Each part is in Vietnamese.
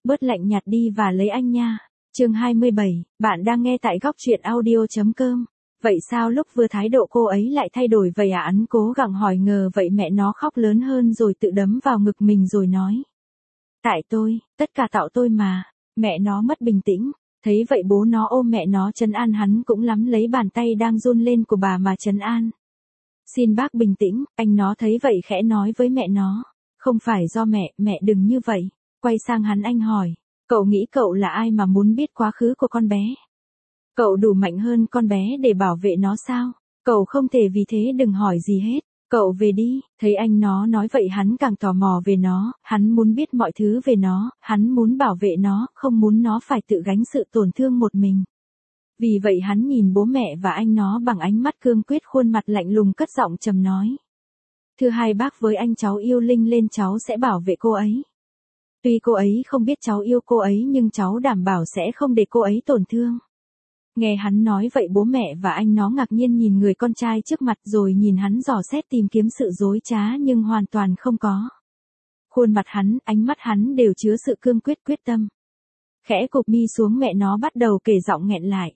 bớt lạnh nhạt đi và lấy anh nha. Chương 27, bạn đang nghe tại góc truyện audio.com. Vậy sao lúc vừa thái độ cô ấy lại thay đổi vậy à? Hắn cố gắng hỏi ngờ vậy mẹ nó khóc lớn hơn rồi tự đấm vào ngực mình rồi nói. Tại tôi, tất cả tạo tôi mà. Mẹ nó mất bình tĩnh. Thấy vậy bố nó ôm mẹ nó trấn an, hắn cũng lắm lấy bàn tay đang run lên của bà mà trấn an. Xin bác bình tĩnh, anh nó thấy vậy khẽ nói với mẹ nó. Không phải do mẹ đừng như vậy. Quay sang hắn anh hỏi, cậu nghĩ cậu là ai mà muốn biết quá khứ của con bé? Cậu đủ mạnh hơn con bé để bảo vệ nó sao? Cậu không thể vì thế đừng hỏi gì hết. Cậu về đi. Thấy anh nó nói vậy hắn càng tò mò về nó, hắn muốn biết mọi thứ về nó, hắn muốn bảo vệ nó, không muốn nó phải tự gánh sự tổn thương một mình. Vì vậy hắn nhìn bố mẹ và anh nó bằng ánh mắt cương quyết, khuôn mặt lạnh lùng, cất giọng trầm nói. Thưa hai bác, với anh cháu yêu Linh lên, cháu sẽ bảo vệ cô ấy. Tuy cô ấy không biết cháu yêu cô ấy nhưng cháu đảm bảo sẽ không để cô ấy tổn thương. Nghe hắn nói vậy bố mẹ và anh nó ngạc nhiên nhìn người con trai trước mặt rồi nhìn hắn dò xét tìm kiếm sự dối trá nhưng hoàn toàn không có. Khuôn mặt hắn, ánh mắt hắn đều chứa sự cương quyết, quyết tâm. Khẽ cụp mi xuống mẹ nó bắt đầu kể giọng nghẹn lại.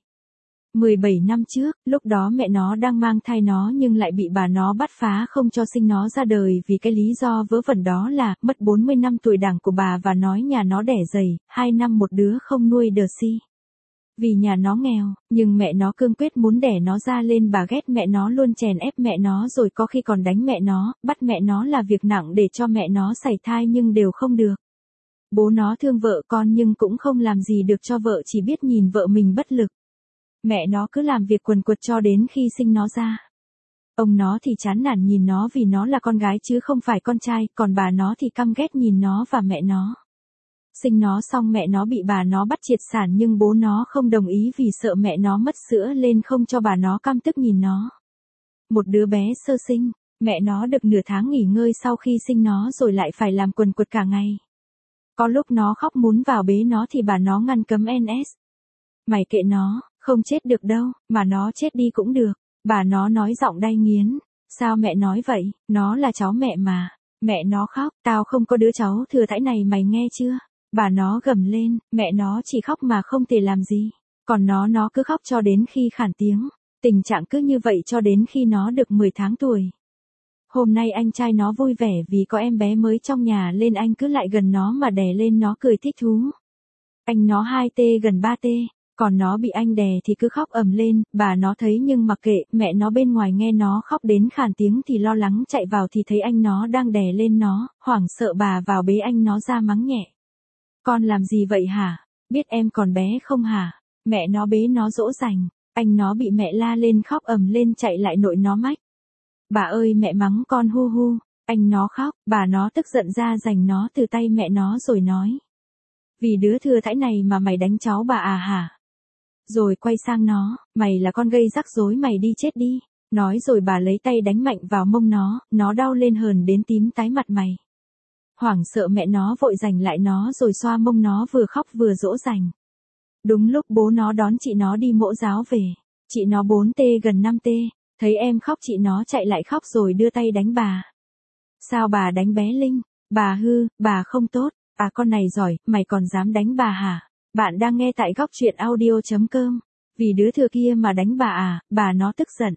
17 năm trước, lúc đó mẹ nó đang mang thai nó nhưng lại bị bà nó bắt phá không cho sinh nó ra đời vì cái lý do vớ vẩn đó là mất 40 năm tuổi đảng của bà và nói nhà nó đẻ dày, 2 năm một đứa không nuôi đờ si. Vì nhà nó nghèo, nhưng mẹ nó cương quyết muốn đẻ nó ra lên, bà ghét mẹ nó luôn chèn ép mẹ nó rồi có khi còn đánh mẹ nó, bắt mẹ nó là việc nặng để cho mẹ nó sảy thai nhưng đều không được. Bố nó thương vợ con nhưng cũng không làm gì được cho vợ, chỉ biết nhìn vợ mình bất lực. Mẹ nó cứ làm việc quần quật cho đến khi sinh nó ra. Ông nó thì chán nản nhìn nó vì nó là con gái chứ không phải con trai, còn bà nó thì căm ghét nhìn nó và mẹ nó. Sinh nó xong mẹ nó bị bà nó bắt triệt sản nhưng bố nó không đồng ý vì sợ mẹ nó mất sữa lên không cho bà nó, căm tức nhìn nó. Một đứa bé sơ sinh, mẹ nó được nửa tháng nghỉ ngơi sau khi sinh nó rồi lại phải làm quần quật cả ngày. Có lúc nó khóc muốn vào bế nó thì bà nó ngăn cấm NS. Mày kệ nó, không chết được đâu, mà nó chết đi cũng được. Bà nó nói giọng đay nghiến. Sao mẹ nói vậy, nó là cháu mẹ mà. Mẹ nó khóc, tao không có đứa cháu thừa thãi này mày nghe chưa? Bà nó gầm lên, mẹ nó chỉ khóc mà không thể làm gì. Còn nó cứ khóc cho đến khi khản tiếng. Tình trạng cứ như vậy cho đến khi nó được 10 tháng tuổi. Hôm nay anh trai nó vui vẻ vì có em bé mới trong nhà lên, anh cứ lại gần nó mà đè lên nó cười thích thú. Anh nó 2T gần 3T. Còn nó bị anh đè thì cứ khóc ầm lên, bà nó thấy nhưng mặc kệ, mẹ nó bên ngoài nghe nó khóc đến khàn tiếng thì lo lắng chạy vào thì thấy anh nó đang đè lên nó, hoảng sợ bà vào bế anh nó ra mắng nhẹ. Con làm gì vậy hả? Biết em còn bé không hả? Mẹ nó bế nó dỗ dành, anh nó bị mẹ la lên khóc ầm lên chạy lại nội nó mách. Bà ơi mẹ mắng con hu hu, anh nó khóc, bà nó tức giận ra giành nó từ tay mẹ nó rồi nói. Vì đứa thừa thãi này mà mày đánh cháu bà à hả? Rồi quay sang nó, mày là con gây rắc rối, mày đi chết đi. Nói rồi bà lấy tay đánh mạnh vào mông nó đau lên hờn đến tím tái mặt mày. Hoảng sợ mẹ nó vội giành lại nó rồi xoa mông nó vừa khóc vừa dỗ dành. Đúng lúc bố nó đón chị nó đi mẫu giáo về. Chị nó 4T gần 5T, thấy em khóc chị nó chạy lại khóc rồi đưa tay đánh bà. Sao bà đánh bé Linh? Bà hư, bà không tốt. À con này giỏi, mày còn dám đánh bà hả? Bạn đang nghe tại góc truyện audio.com. Vì đứa thừa kia mà đánh bà à? Bà nó tức giận.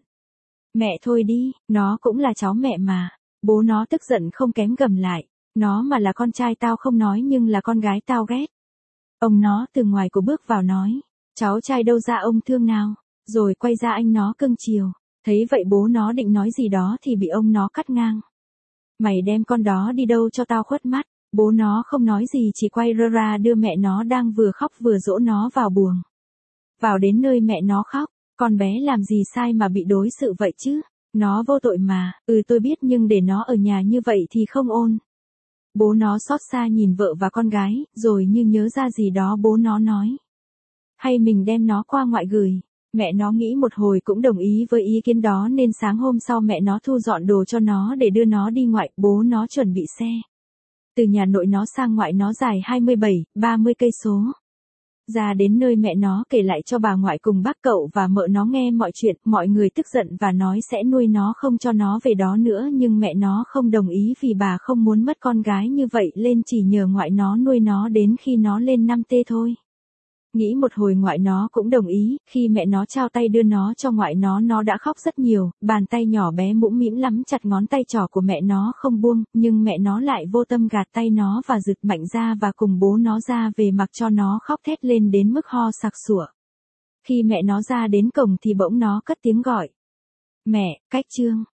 Mẹ thôi đi, nó cũng là cháu mẹ mà. Bố nó tức giận không kém gầm lại. Nó mà là con trai tao không nói nhưng là con gái tao ghét. Ông nó từ ngoài của bước vào nói. Cháu trai đâu ra ông thương nào? Rồi quay ra anh nó cưng chiều. Thấy vậy bố nó định nói gì đó thì bị ông nó cắt ngang. Mày đem con đó đi đâu cho tao khuất mắt? Bố nó không nói gì chỉ quay ra đưa mẹ nó đang vừa khóc vừa dỗ nó vào buồng. Vào đến nơi mẹ nó khóc, con bé làm gì sai mà bị đối xử vậy chứ? Nó vô tội mà, tôi biết nhưng để nó ở nhà như vậy thì không ổn. Bố nó xót xa nhìn vợ và con gái, rồi như nhớ ra gì đó bố nó nói. Hay mình đem nó qua ngoại gửi. Mẹ nó nghĩ một hồi cũng đồng ý với ý kiến đó nên sáng hôm sau mẹ nó thu dọn đồ cho nó để đưa nó đi ngoại, bố nó chuẩn bị xe. Từ nhà nội nó sang ngoại nó dài 27, 30 cây số. Ra đến nơi mẹ nó kể lại cho bà ngoại cùng bác cậu và mợ nó nghe mọi chuyện, mọi người tức giận và nói sẽ nuôi nó không cho nó về đó nữa, nhưng mẹ nó không đồng ý vì bà không muốn mất con gái như vậy lên, chỉ nhờ ngoại nó nuôi nó đến khi nó lên 5T thôi. Nghĩ một hồi ngoại nó cũng đồng ý, khi mẹ nó trao tay đưa nó cho ngoại nó đã khóc rất nhiều, bàn tay nhỏ bé mũm mĩm lắm chặt ngón tay trỏ của mẹ nó không buông, nhưng mẹ nó lại vô tâm gạt tay nó và giật mạnh ra và cùng bố nó ra về, mặc cho nó khóc thét lên đến mức ho sặc sủa. Khi mẹ nó ra đến cổng thì bỗng nó cất tiếng gọi. Mẹ, cách Trương.